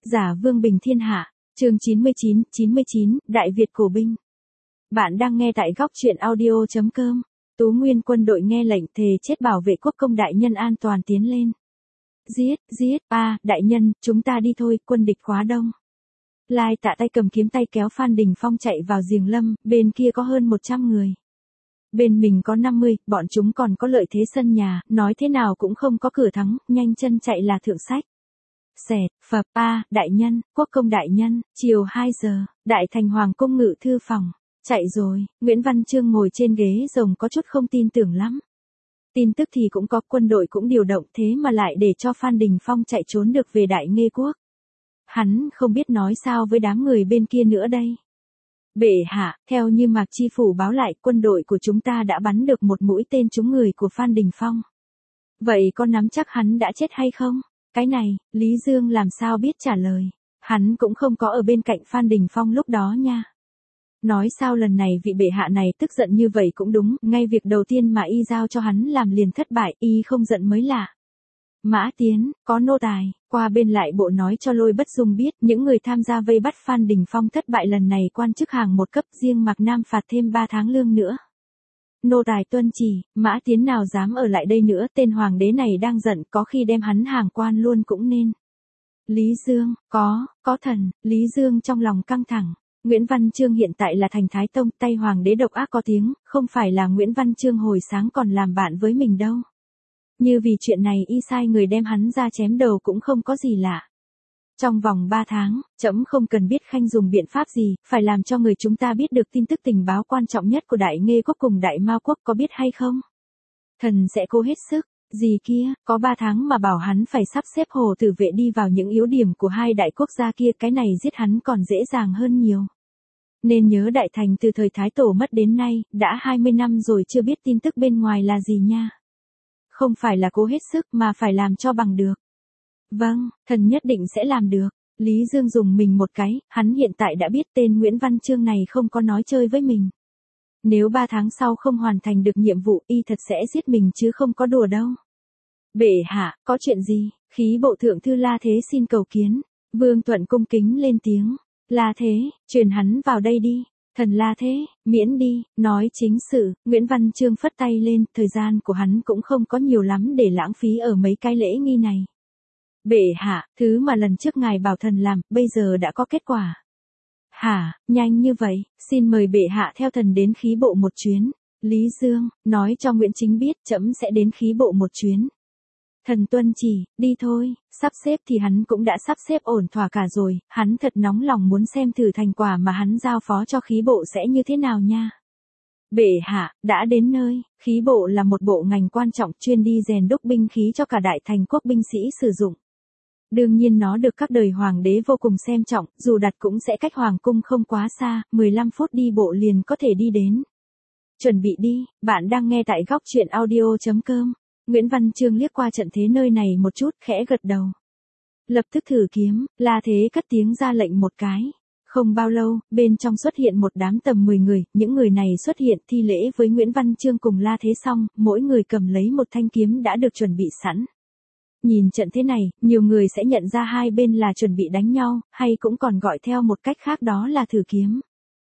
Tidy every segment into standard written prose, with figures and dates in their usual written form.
Giả vương bình thiên hạ, chương 99, Đại Việt cổ binh. Bạn đang nghe tại góc truyện audio.com. Tú Nguyên quân đội nghe lệnh thề chết bảo vệ quốc công đại nhân an toàn tiến lên. Giết, đại nhân, chúng ta đi thôi, quân địch quá đông. Lai Tạ tay cầm kiếm tay kéo Phan Đình Phong chạy vào giềng lâm, bên kia có hơn 100 người. Bên mình có 50, bọn chúng còn có lợi thế sân nhà, nói thế nào cũng không có cửa thắng, nhanh chân chạy là thượng sách. Xẹt, phập, đại nhân, quốc công đại nhân, chiều 2 giờ, đại thành hoàng cung ngự thư phòng. Chạy rồi, Nguyễn Văn Chương ngồi trên ghế rồng có chút không tin tưởng lắm. Tin tức thì cũng có, quân đội cũng điều động, thế mà lại để cho Phan Đình Phong chạy trốn được về Đại Nghê quốc. Hắn không biết nói sao với đám người bên kia nữa đây. Bệ hạ, theo như Mạc Chi Phủ báo lại, quân đội của chúng ta đã bắn được một mũi tên trúng người của Phan Đình Phong. Vậy có nắm chắc hắn đã chết hay không? Cái này, Lý Dương làm sao biết trả lời. Hắn cũng không có ở bên cạnh Phan Đình Phong lúc đó nha. Nói sao lần này vị bệ hạ này tức giận như vậy cũng đúng, ngay việc đầu tiên mà y giao cho hắn làm liền thất bại, y không giận mới lạ. Mã Tiến, có nô tài, qua bên lại bộ nói cho Lôi Bất Dung biết, những người tham gia vây bắt Phan Đình Phong thất bại lần này quan chức hàng một cấp, riêng Mạc Nam phạt thêm 3 tháng lương nữa. Nô tài tuân chỉ, Mã Tiến nào dám ở lại đây nữa, tên hoàng đế này đang giận, có khi đem hắn hàng quan luôn cũng nên. Lý Dương, có thần, Lý Dương trong lòng căng thẳng. Nguyễn Văn Chương hiện tại là thành Thái Tông, tay hoàng đế độc ác có tiếng, không phải là Nguyễn Văn Chương hồi sáng còn làm bạn với mình đâu. Như vì chuyện này y sai người đem hắn ra chém đầu cũng không có gì lạ. Trong vòng 3 tháng, trẫm không cần biết khanh dùng biện pháp gì, phải làm cho người chúng ta biết được tin tức tình báo quan trọng nhất của Đại Nghê quốc cùng Đại Mao quốc, có biết hay không? Thần sẽ cố hết sức. Gì kia, có 3 tháng mà bảo hắn phải sắp xếp Hồ Tử Vệ đi vào những yếu điểm của hai đại quốc gia kia, cái này giết hắn còn dễ dàng hơn nhiều. Nên nhớ Đại Thành từ thời Thái Tổ mất đến nay, đã 20 năm rồi chưa biết tin tức bên ngoài là gì nha. Không phải là cố hết sức mà phải làm cho bằng được. Vâng, thần nhất định sẽ làm được. Lý Dương dùng mình một cái, hắn hiện tại đã biết tên Nguyễn Văn Chương này không có nói chơi với mình. Nếu 3 tháng sau không hoàn thành được nhiệm vụ, y thật sẽ giết mình chứ không có đùa đâu. Bệ hạ, có chuyện gì? Khí bộ thượng thư La Thế xin cầu kiến. Vương Thuận cung kính lên tiếng. La Thế, truyền hắn vào đây đi. Thần La Thế, miễn đi, nói chính sự. Nguyễn Văn Chương phất tay lên, thời gian của hắn cũng không có nhiều lắm để lãng phí ở mấy cái lễ nghi này. Bệ hạ, thứ mà lần trước ngài bảo thần làm, bây giờ đã có kết quả. Hả, nhanh như vậy, xin mời bệ hạ theo thần đến khí bộ một chuyến. Lý Dương, nói cho Nguyễn Chính biết, trẫm sẽ đến khí bộ một chuyến. Thần tuân chỉ, đi thôi, sắp xếp thì hắn cũng đã sắp xếp ổn thỏa cả rồi, hắn thật nóng lòng muốn xem thử thành quả mà hắn giao phó cho khí bộ sẽ như thế nào nha. Bệ hạ, đã đến nơi, khí bộ là một bộ ngành quan trọng chuyên đi rèn đúc binh khí cho cả Đại Thành quốc binh sĩ sử dụng. Đương nhiên nó được các đời hoàng đế vô cùng xem trọng, dù đặt cũng sẽ cách hoàng cung không quá xa, 15 phút đi bộ liền có thể đi đến. Chuẩn bị đi, bạn đang nghe tại góc truyện audio.com. Nguyễn Văn Chương liếc qua trận thế nơi này một chút, khẽ gật đầu. Lập tức thử kiếm, La Thế cất tiếng ra lệnh một cái. Không bao lâu, bên trong xuất hiện một đám tầm 10 người, những người này xuất hiện thi lễ với Nguyễn Văn Chương cùng La Thế xong, mỗi người cầm lấy một thanh kiếm đã được chuẩn bị sẵn. Nhìn trận thế này, nhiều người sẽ nhận ra hai bên là chuẩn bị đánh nhau, hay cũng còn gọi theo một cách khác đó là thử kiếm.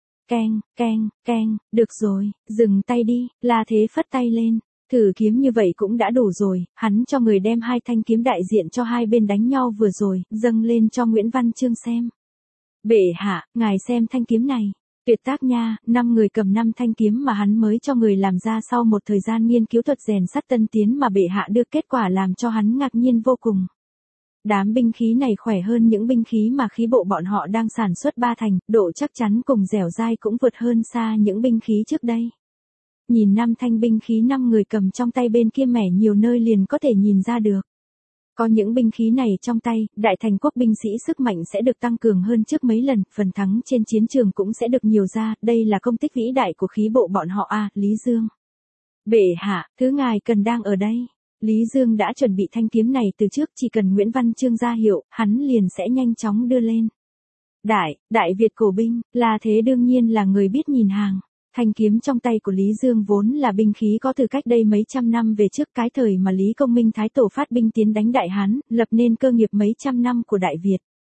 Keng, được rồi, dừng tay đi, La Thế phất tay lên. Thử kiếm như vậy cũng đã đủ rồi, hắn cho người đem 2 thanh kiếm đại diện cho hai bên đánh nhau vừa rồi, dâng lên cho Nguyễn Văn Chương xem. Bệ hạ, ngài xem thanh kiếm này. Tuyệt tác nha, 5 người cầm 5 thanh kiếm mà hắn mới cho người làm ra sau một thời gian nghiên cứu thuật rèn sắt tân tiến mà bệ hạ đưa kết quả làm cho hắn ngạc nhiên vô cùng. Đám binh khí này khỏe hơn những binh khí mà khí bộ bọn họ đang sản xuất 3 thành, độ chắc chắn cùng dẻo dai cũng vượt hơn xa những binh khí trước đây. Nhìn 5 thanh binh khí 5 người cầm trong tay bên kia mẻ nhiều nơi liền có thể nhìn ra được. Có những binh khí này trong tay, Đại Thành quốc binh sĩ sức mạnh sẽ được tăng cường hơn trước mấy lần, phần thắng trên chiến trường cũng sẽ được nhiều ra, đây là công tích vĩ đại của khí bộ bọn họ Lý Dương. Bệ hạ, thứ ngài cần đang ở đây. Lý Dương đã chuẩn bị thanh kiếm này từ trước, chỉ cần Nguyễn Văn Chương ra hiệu, hắn liền sẽ nhanh chóng đưa lên. Đại Việt cổ binh, La Thế đương nhiên là người biết nhìn hàng. Thanh kiếm trong tay của Lý Dương vốn là binh khí có từ cách đây mấy trăm năm về trước, cái thời mà Lý Công Minh Thái Tổ phát binh tiến đánh Đại Hán, lập nên cơ nghiệp mấy trăm năm của Đại Việt.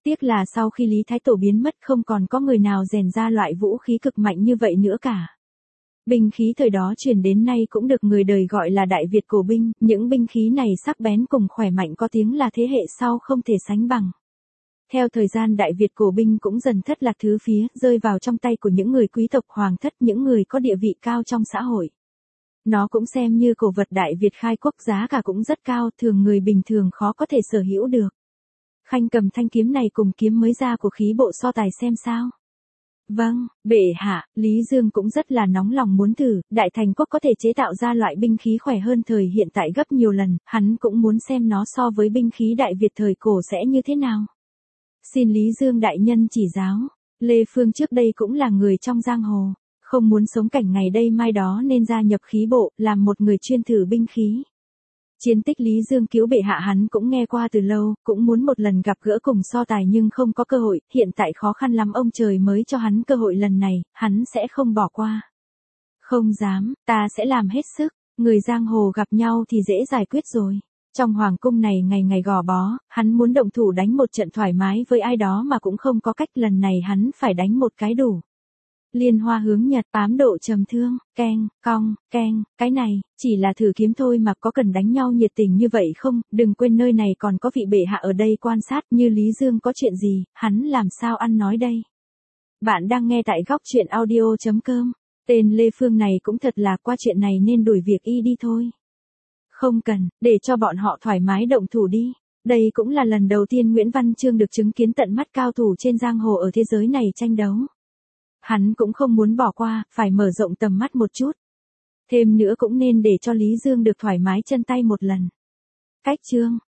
Tiếc là sau khi Lý Thái Tổ biến mất không còn có người nào rèn ra loại vũ khí cực mạnh như vậy nữa cả. Binh khí thời đó truyền đến nay cũng được người đời gọi là Đại Việt cổ binh, những binh khí này sắc bén cùng khỏe mạnh có tiếng là thế hệ sau không thể sánh bằng. Theo thời gian Đại Việt cổ binh cũng dần thất lạc thứ phía, rơi vào trong tay của những người quý tộc hoàng thất, những người có địa vị cao trong xã hội. Nó cũng xem như cổ vật Đại Việt khai quốc, giá cả cũng rất cao, thường người bình thường khó có thể sở hữu được. Khanh cầm thanh kiếm này cùng kiếm mới ra của khí bộ so tài xem sao. Vâng, bệ hạ, Lý Dương cũng rất là nóng lòng muốn thử, Đại Thành quốc có thể chế tạo ra loại binh khí khỏe hơn thời hiện tại gấp nhiều lần, hắn cũng muốn xem nó so với binh khí Đại Việt thời cổ sẽ như thế nào. Xin Lý Dương đại nhân chỉ giáo, Lê Phương trước đây cũng là người trong giang hồ, không muốn sống cảnh ngày đây mai đó nên gia nhập khí bộ, làm một người chuyên thử binh khí. Chiến tích Lý Dương cứu bệ hạ hắn cũng nghe qua từ lâu, cũng muốn một lần gặp gỡ cùng so tài nhưng không có cơ hội, hiện tại khó khăn lắm ông trời mới cho hắn cơ hội lần này, hắn sẽ không bỏ qua. Không dám, ta sẽ làm hết sức, người giang hồ gặp nhau thì dễ giải quyết rồi. Trong hoàng cung này ngày ngày gò bó, hắn muốn động thủ đánh một trận thoải mái với ai đó mà cũng không có cách, lần này hắn phải đánh một cái đủ. Liên hoa hướng nhật, 8 độ trầm thương, keng, cong, keng, cái này, chỉ là thử kiếm thôi mà có cần đánh nhau nhiệt tình như vậy không, đừng quên nơi này còn có vị bệ hạ ở đây quan sát, như Lý Dương có chuyện gì, hắn làm sao ăn nói đây. Bạn đang nghe tại góc truyện audio.com, tên Lê Phương này cũng thật là qua chuyện này nên đuổi việc y đi thôi. Không cần, để cho bọn họ thoải mái động thủ đi. Đây cũng là lần đầu tiên Nguyễn Văn Chương được chứng kiến tận mắt cao thủ trên giang hồ ở thế giới này tranh đấu. Hắn cũng không muốn bỏ qua, phải mở rộng tầm mắt một chút. Thêm nữa cũng nên để cho Lý Dương được thoải mái chân tay một lần. Cách chương